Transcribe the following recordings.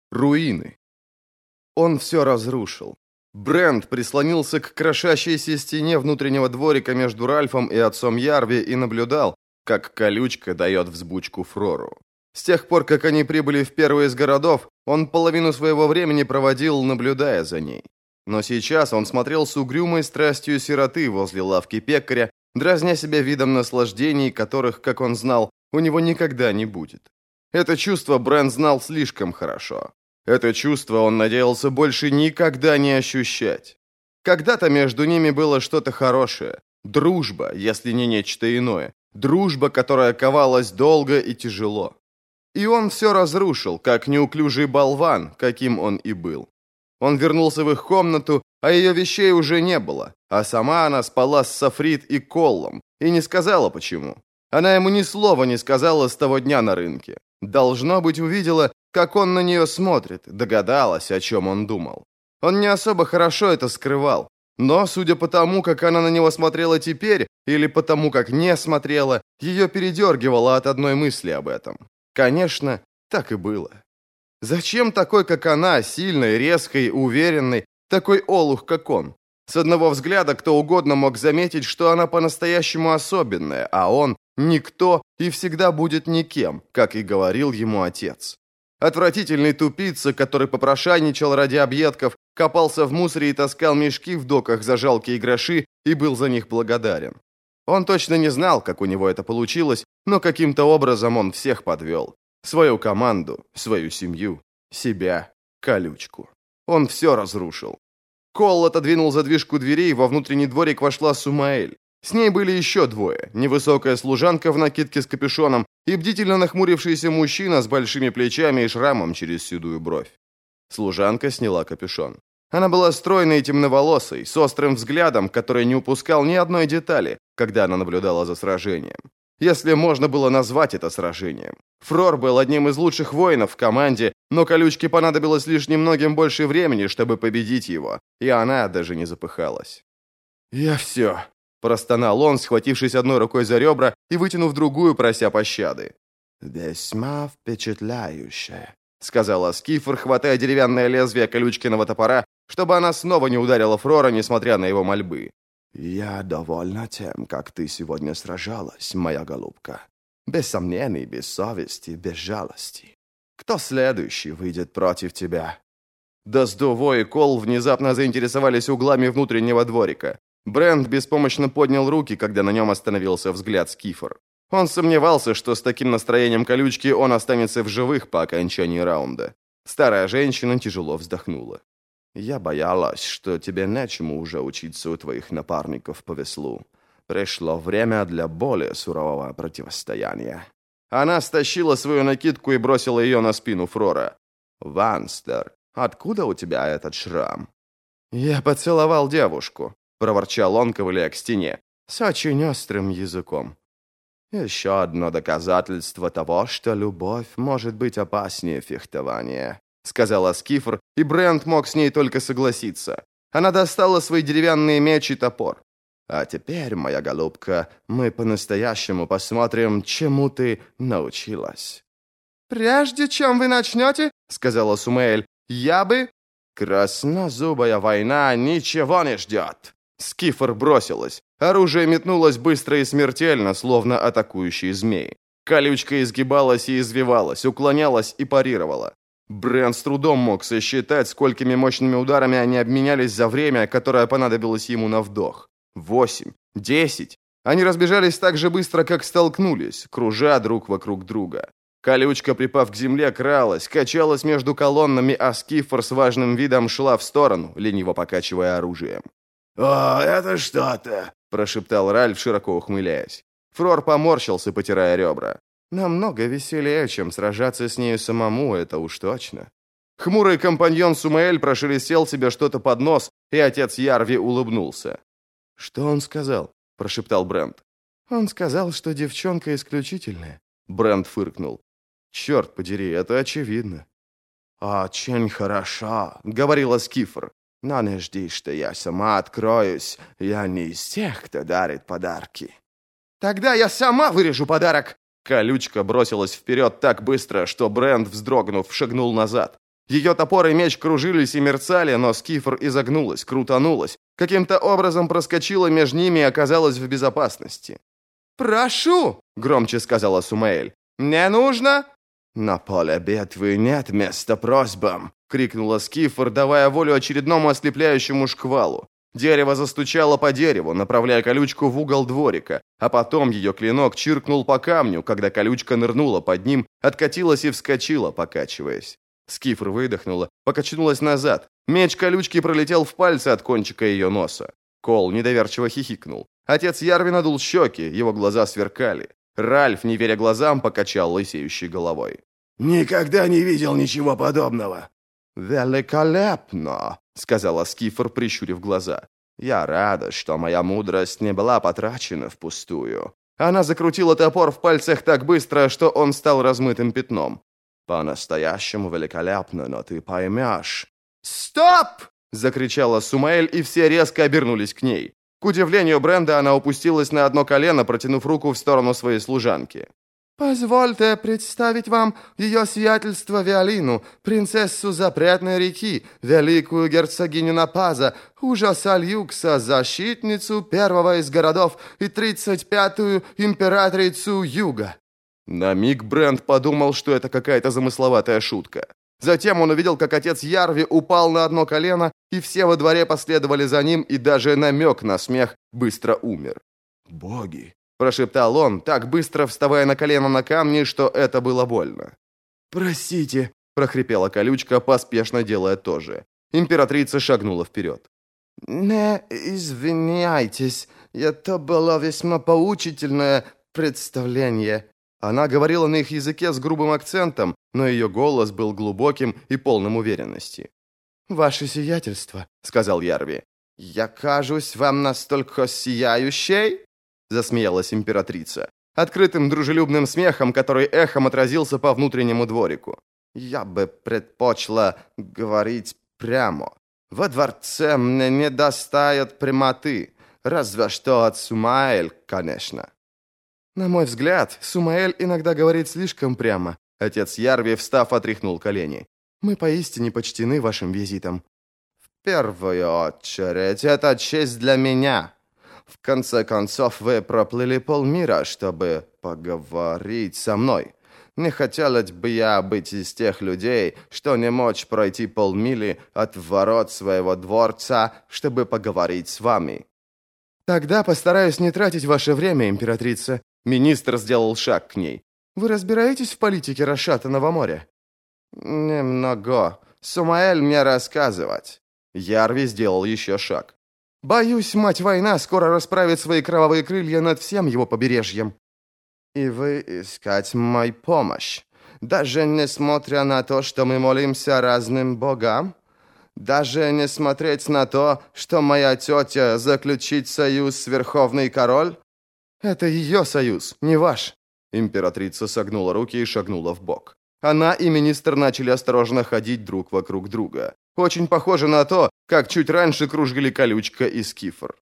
Руины. Он все разрушил. Брент прислонился к крошащейся стене внутреннего дворика между Ральфом и отцом Ярви и наблюдал, как колючка дает взбучку Фрору. С тех пор, как они прибыли в первый из городов, он половину своего времени проводил, наблюдая за ней. Но сейчас он смотрел с угрюмой страстью сироты возле лавки пекаря, дразня себя видом наслаждений, которых, как он знал, у него никогда не будет. Это чувство Брент знал слишком хорошо. Это чувство он надеялся больше никогда не ощущать. Когда-то между ними было что-то хорошее. Дружба, если не нечто иное. Дружба, которая ковалась долго и тяжело. И он все разрушил, как неуклюжий болван, каким он и был. Он вернулся в их комнату, а ее вещей уже не было, а сама она спала с Сафрид и Коллом, и не сказала почему. Она ему ни слова не сказала с того дня на рынке. Должно быть, увидела, как он на нее смотрит, догадалась, о чем он думал. Он не особо хорошо это скрывал, но, судя по тому, как она на него смотрела теперь, или по тому, как не смотрела, ее передергивало от одной мысли об этом. Конечно, так и было. Зачем такой, как она, сильной, резкой, уверенной, такой олух, как он? С одного взгляда кто угодно мог заметить, что она по-настоящему особенная, а он никто и всегда будет никем, как и говорил ему отец. Отвратительный тупица, который попрошайничал ради объедков, копался в мусоре и таскал мешки в доках за жалкие гроши и был за них благодарен. Он точно не знал, как у него это получилось, но каким-то образом он всех подвел. Свою команду, свою семью, себя, колючку. Он все разрушил. Колл отодвинул задвижку дверей, во внутренний дворик вошла Сумаэль. С ней были еще двое, невысокая служанка в накидке с капюшоном и бдительно нахмурившийся мужчина с большими плечами и шрамом через седую бровь. Служанка сняла капюшон. Она была стройной и темноволосой, с острым взглядом, который не упускал ни одной детали, когда она наблюдала за сражением. Если можно было назвать это сражением. Фрор был одним из лучших воинов в команде, но колючке понадобилось лишь немногим больше времени, чтобы победить его, и она даже не запыхалась. «Я все», – простонал он, схватившись одной рукой за ребра и вытянув другую, прося пощады. «Весьма впечатляюще», – сказала Скифор, хватая деревянное лезвие колючкиного топора, чтобы она снова не ударила Фрора, несмотря на его мольбы. «Я довольна тем, как ты сегодня сражалась, моя голубка. Без сомнений, без совести, без жалости. Кто следующий выйдет против тебя?» Доздово и Кол внезапно заинтересовались углами внутреннего дворика. Брент беспомощно поднял руки, когда на нем остановился взгляд Скифор. Он сомневался, что с таким настроением колючки он останется в живых по окончании раунда. Старая женщина тяжело вздохнула. «Я боялась, что тебе нечему уже учиться у твоих напарников по веслу. Пришло время для более сурового противостояния». Она стащила свою накидку и бросила ее на спину Фрора. «Ванстер, откуда у тебя этот шрам?» «Я поцеловал девушку», — проворчал он, ковыляя к стене, с очень острым языком. «Еще одно доказательство того, что любовь может быть опаснее фехтования», — сказала Скифор, и Брент мог с ней только согласиться. Она достала свои деревянные меч и топор. «А теперь, моя голубка, мы по-настоящему посмотрим, чему ты научилась». «Прежде чем вы начнете, — сказала Сумаэль, — я бы...» «Краснозубая война ничего не ждет». Скифор бросилась. Оружие метнулось быстро и смертельно, словно атакующие змеи. Колючка изгибалась и извивалась, уклонялась и парировала. Брент с трудом мог сосчитать, сколькими мощными ударами они обменялись за время, которое понадобилось ему на вдох. 8, 10. Они разбежались так же быстро, как столкнулись, кружа друг вокруг друга. Колючка, припав к земле, кралась, качалась между колоннами, а Скифор с важным видом шла в сторону, лениво покачивая оружием. «О, это что-то!» – прошептал Ральф, широко ухмыляясь. Фрор поморщился, потирая ребра. Намного веселее, чем сражаться с нею самому, это уж точно. Хмурый компаньон Сумаэль прошелестел себе что-то под нос, и отец Ярви улыбнулся. «Что он сказал?» – прошептал Брент. «Он сказал, что девчонка исключительная». Брент фыркнул. «Черт подери, это очевидно». «Очень хорошо», — говорила Скифор. «Но не жди, что я сама откроюсь. Я не из тех, кто дарит подарки». «Тогда я сама вырежу подарок!» Колючка бросилась вперед так быстро, что Брент, вздрогнув, шагнул назад. Ее топор и меч кружились и мерцали, но Скифр изогнулась, крутанулась, каким-то образом проскочила между ними и оказалась в безопасности. «Прошу!» — громче сказала Сумаэль. «Мне нужно...» «На поле битвы нет места просьбам!» — крикнула Скифр, давая волю очередному ослепляющему шквалу. Дерево застучало по дереву, направляя колючку в угол дворика, а потом ее клинок чиркнул по камню, когда колючка нырнула под ним, откатилась и вскочила, покачиваясь. Скифр выдохнула, покачнулась назад. Меч колючки пролетел в пальцы от кончика ее носа. Кол недоверчиво хихикнул. Отец Ярви надул щеки, его глаза сверкали. Ральф, не веря глазам, покачал лысеющей головой. «Никогда не видел ничего подобного!» «Великолепно!» — сказала Скифр, прищурив глаза. «Я рада, что моя мудрость не была потрачена впустую». Она закрутила топор в пальцах так быстро, что он стал размытым пятном. «По-настоящему великолепно, но ты поймешь». «Стоп!» — закричала Сумаэль, и все резко обернулись к ней. К удивлению Бренда, она опустилась на одно колено, протянув руку в сторону своей служанки. «Позвольте представить вам ее сиятельство Виолину, принцессу Запретной реки, великую герцогиню Напаза, ужаса Люкса, защитницу первого из городов и 35-ю императрицу Юга». На миг Бренд подумал, что это какая-то замысловатая шутка. Затем он увидел, как отец Ярви упал на одно колено, и все во дворе последовали за ним, и даже намек на смех быстро умер. «Боги!» — прошептал он, так быстро вставая на колено на камни, что это было больно. «Простите!» — прохрипела колючка, поспешно делая то же. Императрица шагнула вперед. «Не извиняйтесь, это было весьма поучительное представление». Она говорила на их языке с грубым акцентом, но ее голос был глубоким и полным уверенности. «Ваше сиятельство», — сказал Ярви. «Я кажусь вам настолько сияющей?» — засмеялась императрица, открытым дружелюбным смехом, который эхом отразился по внутреннему дворику. «Я бы предпочла говорить прямо. Во дворце мне не достает прямоты, разве что от Сумаэль, конечно». «На мой взгляд, Сумаэль иногда говорит слишком прямо». Отец Ярви, встав, отряхнул колени. «Мы поистине почтены вашим визитом». «В первую очередь, это честь для меня. В конце концов, вы проплыли полмира, чтобы поговорить со мной. Не хотела бы я быть из тех людей, что не мочь пройти полмили от ворот своего дворца, чтобы поговорить с вами». «Тогда постараюсь не тратить ваше время, императрица». Министр сделал шаг к ней. «Вы разбираетесь в политике расшатанного моря?» «Немного. Сумаэль мне рассказывать». Ярви сделал еще шаг. «Боюсь, мать-война скоро расправит свои кровавые крылья над всем его побережьем». «И вы искать мою помощь, даже несмотря на то, что мы молимся разным богам? Даже не смотреть на то, что моя тетя заключит союз с Верховный Король?» «Это ее союз, не ваш». Императрица согнула руки и шагнула вбок. Она и министр начали осторожно ходить друг вокруг друга. Очень похоже на то, как чуть раньше кружили колючка и Скифр.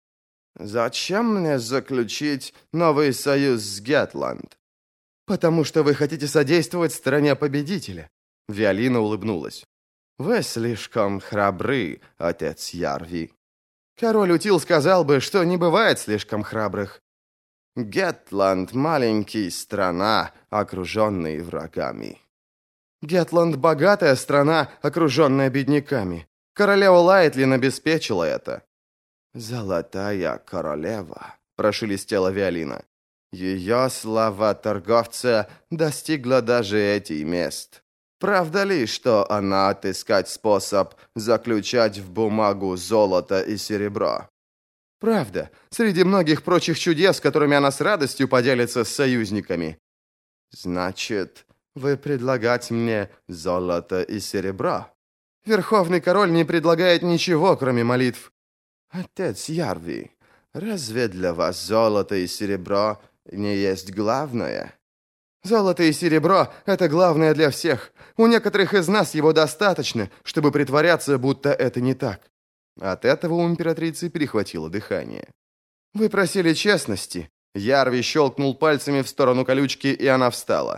«Зачем мне заключить новый союз с Гетланд?» «Потому что вы хотите содействовать стране победителя». Виолина улыбнулась. «Вы слишком храбры, отец Ярви». Король Утил сказал бы, что не бывает слишком храбрых. Гетланд — маленькая страна, окруженная врагами. Гетланд — богатая страна, окруженная бедняками. Королева Лайтлин обеспечила это. «Золотая королева», — прошелестела Виолина. «Ее слава торговца достигла даже этих мест. Правда ли, что она отыскать способ заключать в бумагу золото и серебро?» «Правда, среди многих прочих чудес, которыми она с радостью поделится с союзниками». «Значит, вы предлагаете мне золото и серебро?» «Верховный король не предлагает ничего, кроме молитв». «Отец Ярви, разве для вас золото и серебро не есть главное?» «Золото и серебро — это главное для всех. У некоторых из нас его достаточно, чтобы притворяться, будто это не так». От этого у императрицы перехватило дыхание. «Вы просили честности». Ярви щелкнул пальцами в сторону колючки, и она встала.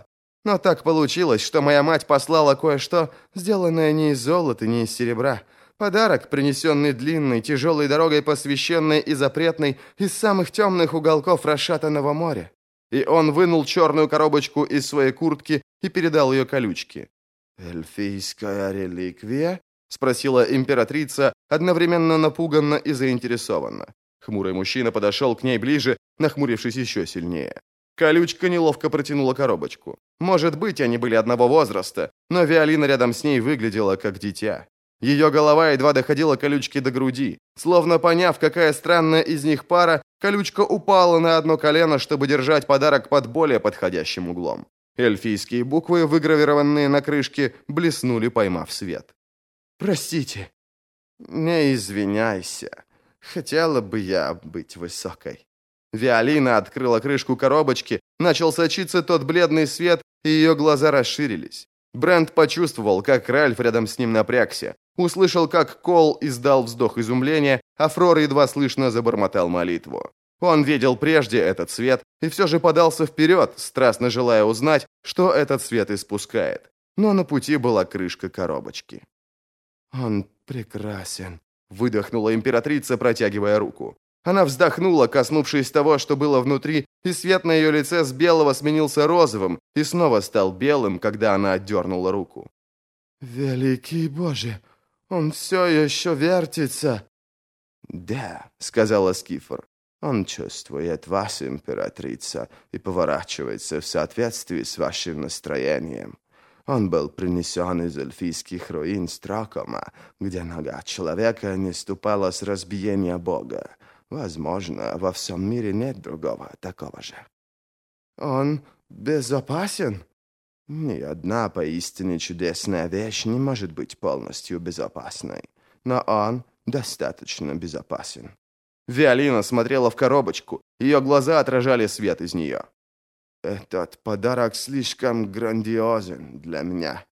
Но так получилось, что моя мать послала кое-что, сделанное не из золота, не из серебра. Подарок, принесенный длинной, тяжелой дорогой, посвященной и запретной, из самых темных уголков расшатанного моря. И он вынул черную коробочку из своей куртки и передал ее колючке. «Эльфийская реликвия?» — спросила императрица, одновременно напуганно и заинтересованно. Хмурый мужчина подошел к ней ближе, нахмурившись еще сильнее. Колючка неловко протянула коробочку. Может быть, они были одного возраста, но Виолина рядом с ней выглядела как дитя. Ее голова едва доходила колючки до груди. Словно поняв, какая странная из них пара, колючка упала на одно колено, чтобы держать подарок под более подходящим углом. Эльфийские буквы, выгравированные на крышке, блеснули, поймав свет. «Простите». «Не извиняйся. Хотела бы я быть высокой». Виолина открыла крышку коробочки, начал сочиться тот бледный свет, и ее глаза расширились. Брент почувствовал, как Ральф рядом с ним напрягся. Услышал, как Кол издал вздох изумления, а Фрор едва слышно забормотал молитву. Он видел прежде этот свет и все же подался вперед, страстно желая узнать, что этот свет испускает. Но на пути была крышка коробочки. «Он прекрасен», — выдохнула императрица, протягивая руку. Она вздохнула, коснувшись того, что было внутри, и свет на ее лице с белого сменился розовым и снова стал белым, когда она отдернула руку. «Великий Боже, он все еще вертится!» «Да», — сказала Скифор. «Он чувствует вас, императрица, и поворачивается в соответствии с вашим настроением. Он был принесен из эльфийских руин Строкома, где нога человека не ступала с разбиения Бога. Возможно, во всем мире нет другого такого же». «Он безопасен?» «Ни одна поистине чудесная вещь не может быть полностью безопасной, но он достаточно безопасен». Виолина смотрела в коробочку, ее глаза отражали свет из нее. «Этот подарок слишком грандиозен для меня».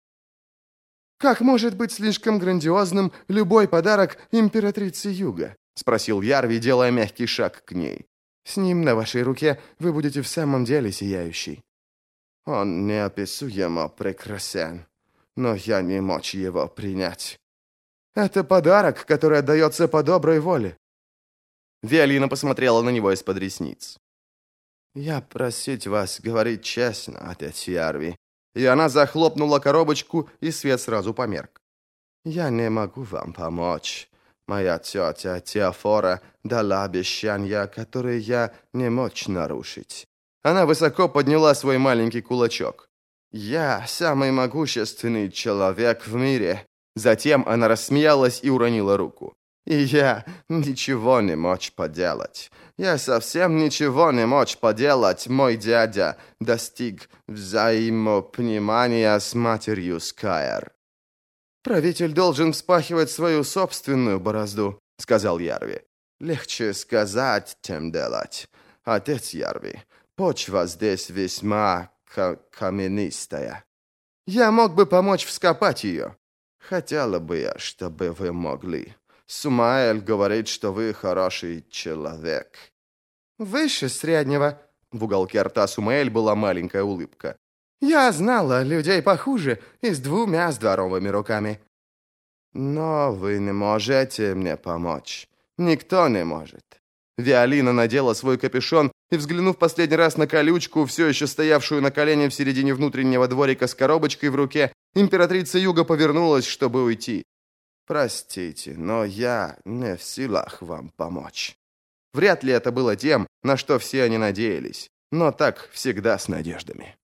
«Как может быть слишком грандиозным любой подарок императрицы Юга?» — спросил Ярви, делая мягкий шаг к ней. «С ним на вашей руке вы будете в самом деле сияющий». «Он неописуемо прекрасен, но я не мог его принять». «Это подарок, который отдается по доброй воле». Виолина посмотрела на него из-под ресниц. «Я просить вас говорить честно, отец Ярви». И она захлопнула коробочку, и свет сразу померк. «Я не могу вам помочь. Моя тетя Теофора дала обещания, которые я не мог нарушить». Она высоко подняла свой маленький кулачок. «Я самый могущественный человек в мире». Затем она рассмеялась и уронила руку. «И я ничего не мог поделать. Я совсем ничего не мог поделать. Мой дядя достиг взаимопонимания с матерью Скайр». «Правитель должен вспахивать свою собственную борозду», — сказал Ярви. «Легче сказать, чем делать. Отец Ярви, почва здесь весьма каменистая». «Я мог бы помочь вскопать ее». «Хотела бы я, чтобы вы могли. Сумаэль говорит, что вы хороший человек». «Выше среднего». В уголке рта Сумаэль была маленькая улыбка. «Я знала людей похуже и с 2 здоровыми руками». «Но вы не можете мне помочь. Никто не может». Виолина надела свой капюшон и, взглянув последний раз на колючку, все еще стоявшую на колене в середине внутреннего дворика с коробочкой в руке, императрица Юга повернулась, чтобы уйти. «Простите, но я не в силах вам помочь». Вряд ли это было тем, на что все они надеялись, но так всегда с надеждами.